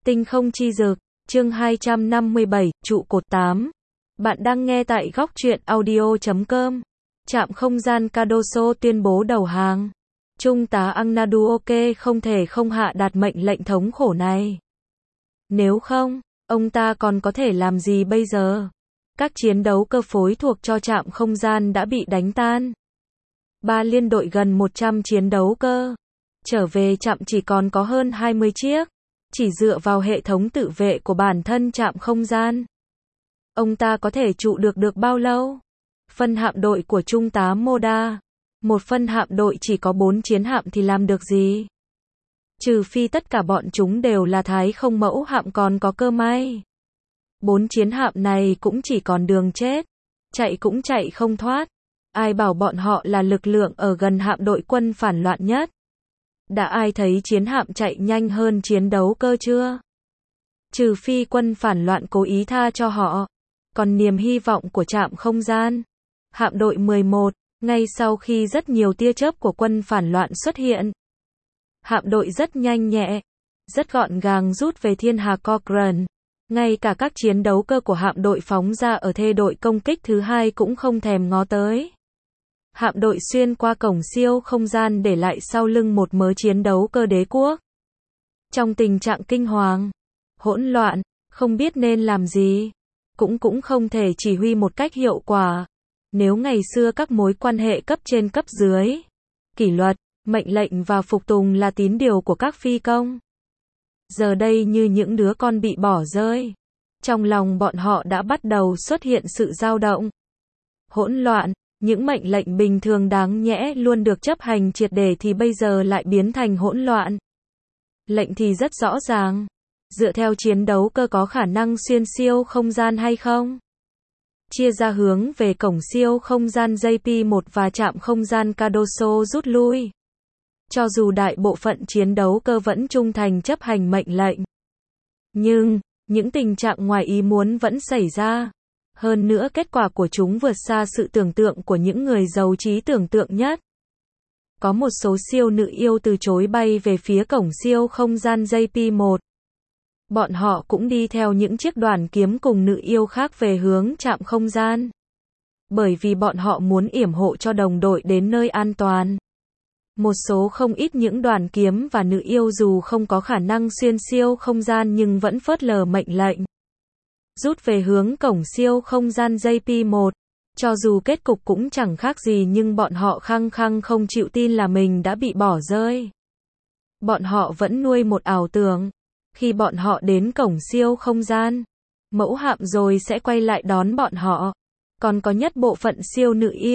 Tinh không chi dực, chương 257, trụ cột 8. Bạn đang nghe tại góc truyện audio.com. Trạm không gian Cardoso tuyên bố đầu hàng. Trung tá Agnaduoke không thể không hạ đạt mệnh lệnh thống khổ này. Nếu không, ông ta còn có thể làm gì bây giờ? Các chiến đấu cơ phối thuộc cho trạm không gian đã bị đánh tan. 3 liên đội gần 100 chiến đấu cơ. Trở về trạm chỉ còn có hơn 20 chiếc. Chỉ dựa vào hệ thống tự vệ của bản thân trạm không gian, ông ta có thể trụ được bao lâu? Phân hạm đội của Trung tá Moda. Một phân hạm đội chỉ có 4 chiến hạm thì làm được gì? Trừ phi tất cả bọn chúng đều là Thái không mẫu hạm còn có cơ may. 4 chiến hạm này cũng chỉ còn đường chết. Chạy cũng chạy không thoát. Ai bảo bọn họ là lực lượng ở gần hạm đội quân phản loạn nhất? Đã ai thấy chiến hạm chạy nhanh hơn chiến đấu cơ chưa? Trừ phi quân phản loạn cố ý tha cho họ. Còn niềm hy vọng của trạm không gian. Hạm đội 11, ngay sau khi rất nhiều tia chớp của quân phản loạn xuất hiện. Hạm đội rất nhanh nhẹ, rất gọn gàng rút về thiên hà Cochrane. Ngay cả các chiến đấu cơ của hạm đội phóng ra ở thê đội công kích thứ 2 cũng không thèm ngó tới. Hạm đội xuyên qua cổng siêu không gian để lại sau lưng một mớ chiến đấu cơ đế quốc. Trong tình trạng kinh hoàng, hỗn loạn, không biết nên làm gì, cũng không thể chỉ huy một cách hiệu quả. Nếu ngày xưa các mối quan hệ cấp trên cấp dưới, kỷ luật, mệnh lệnh và phục tùng là tín điều của các phi công, giờ đây như những đứa con bị bỏ rơi. Trong lòng bọn họ đã bắt đầu xuất hiện sự dao động. Hỗn loạn. Những mệnh lệnh bình thường đáng nhẽ luôn được chấp hành triệt để thì bây giờ lại biến thành hỗn loạn. Lệnh thì rất rõ ràng. Dựa theo chiến đấu cơ có khả năng xuyên siêu không gian hay không? Chia ra hướng về cổng siêu không gian JP1 và trạm không gian Cardoso rút lui. Cho dù đại bộ phận chiến đấu cơ vẫn trung thành chấp hành mệnh lệnh. Nhưng, những tình trạng ngoài ý muốn vẫn xảy ra. Hơn nữa kết quả của chúng vượt xa sự tưởng tượng của những người giàu trí tưởng tượng nhất. Có một số siêu nữ yêu từ chối bay về phía cổng siêu không gian JP1. Bọn họ cũng đi theo những chiếc đoàn kiếm cùng nữ yêu khác về hướng trạm không gian. Bởi vì bọn họ muốn yểm hộ cho đồng đội đến nơi an toàn. Một số không ít những đoàn kiếm và nữ yêu dù không có khả năng xuyên siêu không gian nhưng vẫn phớt lờ mệnh lệnh. Rút về hướng cổng siêu không gian JP1. Cho dù kết cục cũng chẳng khác gì nhưng bọn họ khăng khăng không chịu tin là mình đã bị bỏ rơi. Bọn họ vẫn nuôi một ảo tưởng. Khi bọn họ đến cổng siêu không gian, mẫu hạm rồi sẽ quay lại đón bọn họ. Còn có nhất bộ phận siêu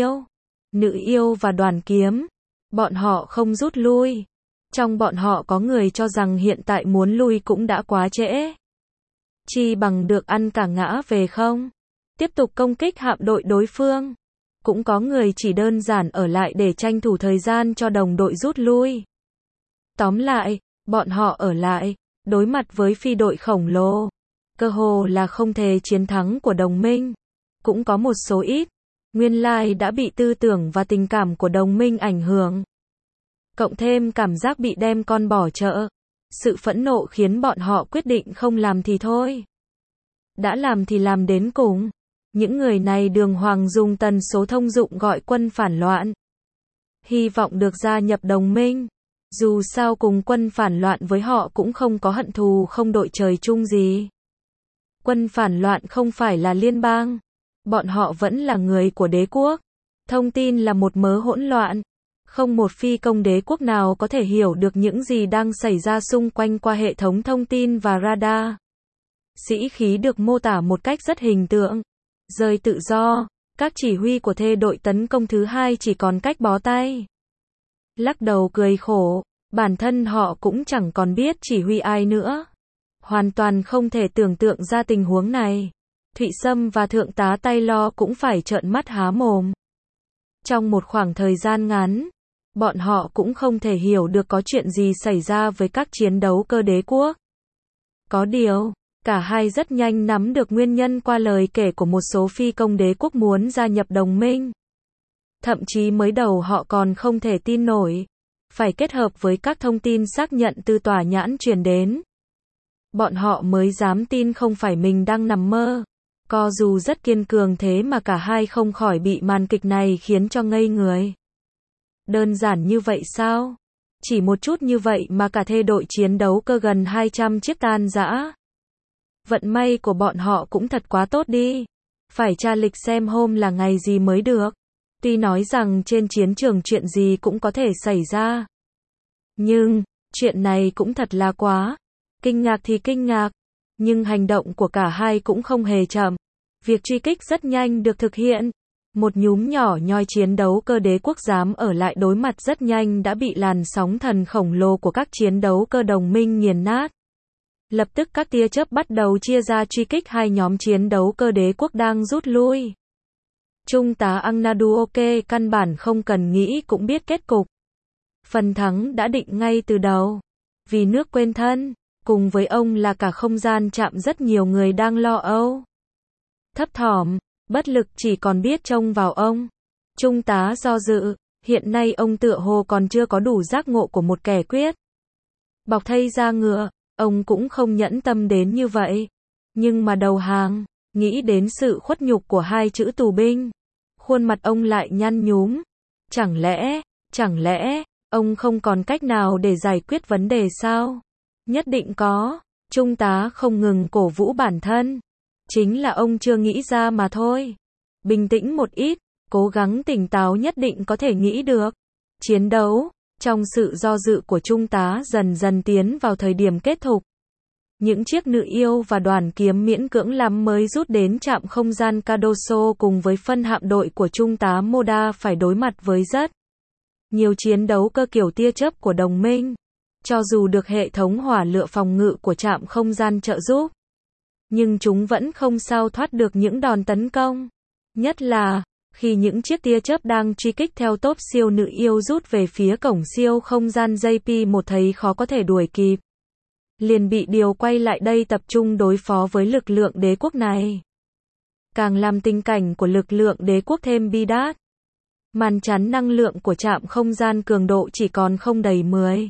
nữ yêu và đoàn kiếm. Bọn họ không rút lui. Trong bọn họ có người cho rằng hiện tại muốn lui cũng đã quá trễ. Chi bằng được ăn cả ngã về không? Tiếp tục công kích hạm đội đối phương. Cũng có người chỉ đơn giản ở lại để tranh thủ thời gian cho đồng đội rút lui. Tóm lại, bọn họ ở lại, đối mặt với phi đội khổng lồ. Cơ hồ là không thể chiến thắng của đồng minh. Cũng có một số ít, nguyên lai đã bị tư tưởng và tình cảm của đồng minh ảnh hưởng. Cộng thêm cảm giác bị đem con bỏ chợ. Sự phẫn nộ khiến bọn họ quyết định không làm thì thôi. Đã làm thì làm đến cùng. Những người này đường hoàng dùng tần số thông dụng gọi quân phản loạn. Hy vọng được gia nhập đồng minh. Dù sao cùng quân phản loạn với họ cũng không có hận thù không đội trời chung gì. Quân phản loạn không phải là liên bang. Bọn họ vẫn là người của đế quốc. Thông tin là một mớ hỗn loạn. Không một phi công đế quốc nào có thể hiểu được những gì đang xảy ra xung quanh qua hệ thống thông tin và radar. Sĩ khí được mô tả một cách rất hình tượng. Rơi tự do, các chỉ huy của thê đội tấn công thứ 2 chỉ còn cách bó tay. Lắc đầu cười khổ, bản thân họ cũng chẳng còn biết chỉ huy ai nữa. Hoàn toàn không thể tưởng tượng ra tình huống này. Thụy Sâm và thượng tá Taylor cũng phải trợn mắt há mồm. Trong một khoảng thời gian ngắn, bọn họ cũng không thể hiểu được có chuyện gì xảy ra với các chiến đấu cơ đế quốc. Có điều, cả hai rất nhanh nắm được nguyên nhân qua lời kể của một số phi công đế quốc muốn gia nhập đồng minh. Thậm chí mới đầu họ còn không thể tin nổi. Phải kết hợp với các thông tin xác nhận từ tòa nhãn truyền đến. bọn họ mới dám tin không phải mình đang nằm mơ. Co dù rất kiên cường thế mà cả hai không khỏi bị màn kịch này khiến cho ngây người. Đơn giản như vậy sao? Chỉ một chút như vậy mà cả thê đội chiến đấu cơ gần 200 chiếc tan rã. Vận may của bọn họ cũng thật quá tốt đi. Phải tra lịch xem hôm là ngày gì mới được. Tuy nói rằng trên chiến trường chuyện gì cũng có thể xảy ra. Nhưng, chuyện này cũng thật là quá. Kinh ngạc thì kinh ngạc. Nhưng hành động của cả hai cũng không hề chậm. Việc truy kích rất nhanh được thực hiện. Một nhúm nhỏ nhoi chiến đấu cơ đế quốc dám ở lại đối mặt rất nhanh đã bị làn sóng thần khổng lồ của các chiến đấu cơ đồng minh nghiền nát. Lập tức các tia chớp bắt đầu chia ra truy kích hai nhóm chiến đấu cơ đế quốc đang rút lui. Trung tá Agnaduoke căn bản không cần nghĩ cũng biết kết cục. Phần thắng đã định ngay từ đầu. Vì nước quên thân, cùng với ông là cả không gian chạm rất nhiều người đang lo âu. Thấp thỏm, bất lực chỉ còn biết trông vào ông. Trung tá do dự, hiện nay ông tựa hồ còn chưa có đủ giác ngộ của một kẻ quyết. Bọc thây da ngựa, ông cũng không nhẫn tâm đến như vậy. Nhưng mà đầu hàng, nghĩ đến sự khuất nhục của hai chữ tù binh. Khuôn mặt ông lại nhăn nhúm. Chẳng lẽ, ông không còn cách nào để giải quyết vấn đề sao? Nhất định có, Trung tá không ngừng cổ vũ bản thân. Chính là ông chưa nghĩ ra mà thôi. Bình tĩnh một ít, cố gắng tỉnh táo nhất định có thể nghĩ được. Chiến đấu, trong sự do dự của Trung tá dần dần tiến vào thời điểm kết thúc. Những chiếc nữ yêu và đoàn kiếm miễn cưỡng lắm mới rút đến trạm không gian Cardoso cùng với phân hạm đội của Trung tá Moda phải đối mặt với rất nhiều chiến đấu cơ kiểu tia chớp của đồng minh. Cho dù được hệ thống hỏa lựu phòng ngự của trạm không gian trợ giúp, nhưng chúng vẫn không sao thoát được những đòn tấn công. Nhất là, khi những chiếc tia chớp đang truy kích theo tốp siêu nữ yêu rút về phía cổng siêu không gian JP1 thấy khó có thể đuổi kịp. Liền bị điều quay lại đây tập trung đối phó với lực lượng đế quốc này. Càng làm tình cảnh của lực lượng đế quốc thêm bi đát. Màn chắn năng lượng của trạm không gian cường độ chỉ còn không đầy 10.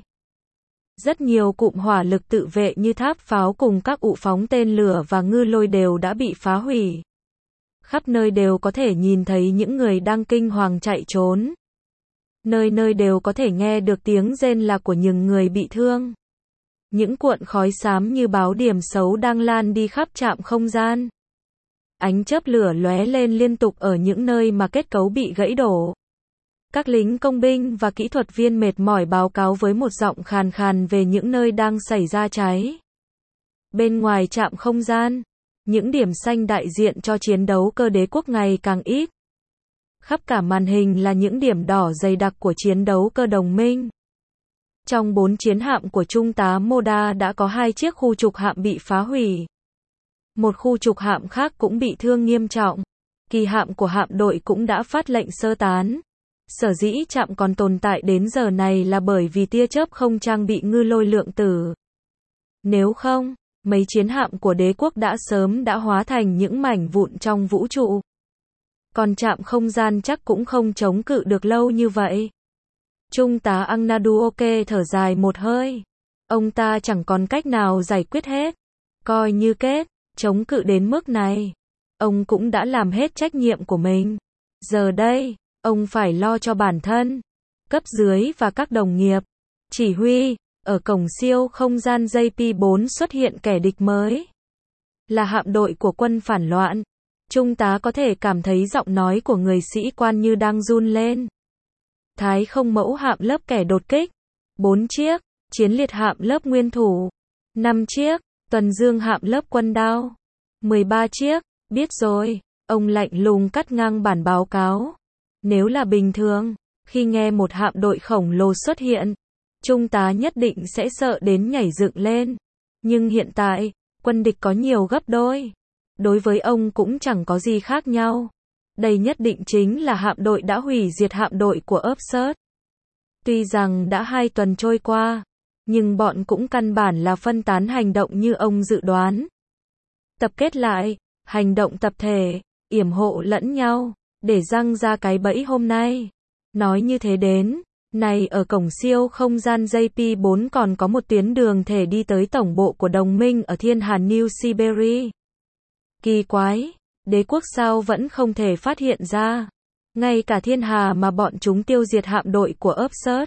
Rất nhiều cụm hỏa lực tự vệ như tháp pháo cùng các ụ phóng tên lửa và ngư lôi đều đã bị phá hủy. Khắp nơi đều có thể nhìn thấy những người đang kinh hoàng chạy trốn. Nơi nơi đều có thể nghe được tiếng rên là của những người bị thương. Những cuộn khói xám như báo điểm xấu đang lan đi khắp trạm không gian. Ánh chớp lửa lóe lên liên tục ở những nơi mà kết cấu bị gãy đổ. Các lính công binh và kỹ thuật viên mệt mỏi báo cáo với một giọng khàn khàn về những nơi đang xảy ra cháy. Bên ngoài trạm không gian, những điểm xanh đại diện cho chiến đấu cơ đế quốc ngày càng ít. Khắp cả màn hình là những điểm đỏ dày đặc của chiến đấu cơ đồng minh. Trong 4 chiến hạm của Trung tá Moda đã có 2 chiếc khu trục hạm bị phá hủy. Một khu trục hạm khác cũng bị thương nghiêm trọng. Kỳ hạm của hạm đội cũng đã phát lệnh sơ tán. Sở dĩ trạm còn tồn tại đến giờ này là bởi vì tia chớp không trang bị ngư lôi lượng tử. Nếu không, mấy chiến hạm của đế quốc đã sớm đã hóa thành những mảnh vụn trong vũ trụ. Còn trạm không gian chắc cũng không chống cự được lâu như vậy. Trung tá Agnaduoke thở dài một hơi. Ông ta chẳng còn cách nào giải quyết hết. Coi như kết, chống cự đến mức này. Ông cũng đã làm hết trách nhiệm của mình. Giờ đây, ông phải lo cho bản thân, cấp dưới và các đồng nghiệp. Chỉ huy, ở cổng siêu không gian JP4 xuất hiện kẻ địch mới. Là hạm đội của quân phản loạn. Trung tá có thể cảm thấy giọng nói của người sĩ quan như đang run lên. Thái không mẫu hạm lớp kẻ đột kích. 4 chiếc, chiến liệt hạm lớp nguyên thủ. 5 chiếc, tuần dương hạm lớp quân đao. 13 chiếc, biết rồi, ông lạnh lùng cắt ngang bản báo cáo. Nếu là bình thường, khi nghe một hạm đội khổng lồ xuất hiện, Trung tá nhất định sẽ sợ đến nhảy dựng lên. Nhưng hiện tại, quân địch có nhiều gấp đôi. Đối với ông cũng chẳng có gì khác nhau. Đây nhất định chính là hạm đội đã hủy diệt hạm đội của Upsert. Tuy rằng đã 2 tuần trôi qua, nhưng bọn cũng căn bản là phân tán hành động như ông dự đoán. Tập kết lại, hành động tập thể, yểm hộ lẫn nhau, để răng ra cái bẫy hôm nay. Nói như thế đến, Này ở cổng siêu không gian JP4 còn có một tuyến đường thể đi tới tổng bộ của đồng minh ở Thiên Hà New Siberia. Kỳ quái, đế quốc sao vẫn không thể phát hiện ra. Ngay cả Thiên Hà mà bọn chúng tiêu diệt hạm đội của Upsert.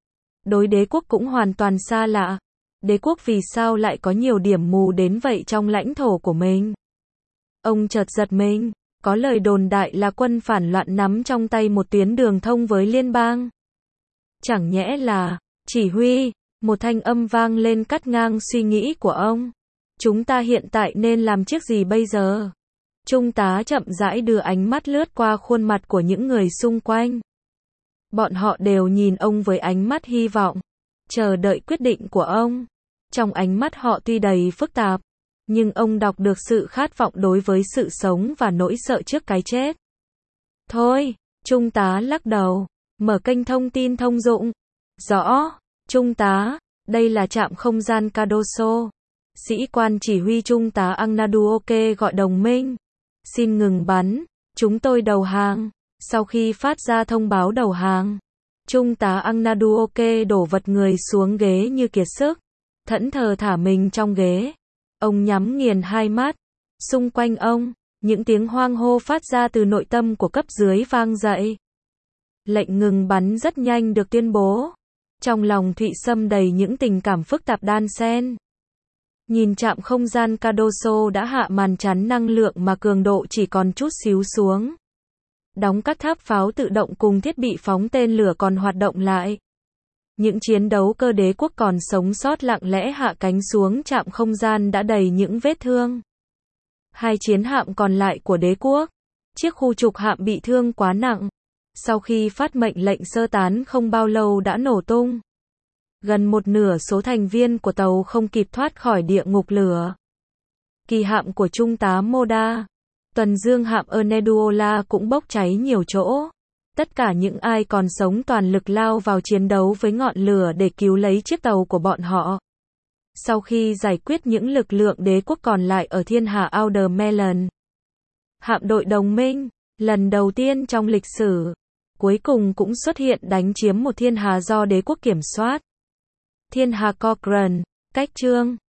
Đối đế quốc cũng hoàn toàn xa lạ. Đế quốc vì sao lại có nhiều điểm mù đến vậy trong lãnh thổ của mình? Ông chợt giật mình, có lời đồn đại là quân phản loạn nắm trong tay một tuyến đường thông với liên bang. Chẳng nhẽ là, chỉ huy, một thanh âm vang lên cắt ngang suy nghĩ của ông. Chúng ta hiện tại nên làm chiếc gì bây giờ? Trung tá chậm rãi đưa ánh mắt lướt qua khuôn mặt của những người xung quanh. Bọn họ đều nhìn ông với ánh mắt hy vọng, chờ đợi quyết định của ông. Trong ánh mắt họ tuy đầy phức tạp, nhưng ông đọc được sự khát vọng đối với sự sống và nỗi sợ trước cái chết. Thôi, Trung tá lắc đầu, mở kênh thông tin thông dụng. Rõ, Trung tá, đây là trạm không gian Cardoso. Sĩ quan chỉ huy Trung tá Agnaduoke gọi đồng minh. Xin ngừng bắn, chúng tôi đầu hàng. Sau khi phát ra thông báo đầu hàng, Trung tá Agnaduoke đổ vật người xuống ghế như kiệt sức, thẫn thờ thả mình trong ghế. Ông nhắm nghiền hai mắt. Xung quanh ông, những tiếng hoang hô phát ra từ nội tâm của cấp dưới vang dậy. Lệnh ngừng bắn rất nhanh được tuyên bố. Trong lòng Thụy Sâm đầy những tình cảm phức tạp đan xen. Nhìn trạm không gian Cardoso đã hạ màn chắn năng lượng mà cường độ chỉ còn chút xíu xuống. Đóng các tháp pháo tự động cùng thiết bị phóng tên lửa còn hoạt động lại. Những chiến đấu cơ đế quốc còn sống sót lặng lẽ hạ cánh xuống trạm không gian đã đầy những vết thương. Hai chiến hạm còn lại của đế quốc, chiếc khu trục hạm bị thương quá nặng. Sau khi phát mệnh lệnh sơ tán không bao lâu đã nổ tung. Gần một nửa số thành viên của tàu không kịp thoát khỏi địa ngục lửa. Kỳ hạm của Trung tá Moda, tuần dương hạm Erneduola cũng bốc cháy nhiều chỗ. Tất cả những ai còn sống toàn lực lao vào chiến đấu với ngọn lửa để cứu lấy chiếc tàu của bọn họ. Sau khi giải quyết những lực lượng đế quốc còn lại ở Thiên Hà Outer Melon, hạm đội đồng minh, lần đầu tiên trong lịch sử, cuối cùng cũng xuất hiện đánh chiếm một thiên hà do đế quốc kiểm soát. Thiên Hà Cochrane, cách chương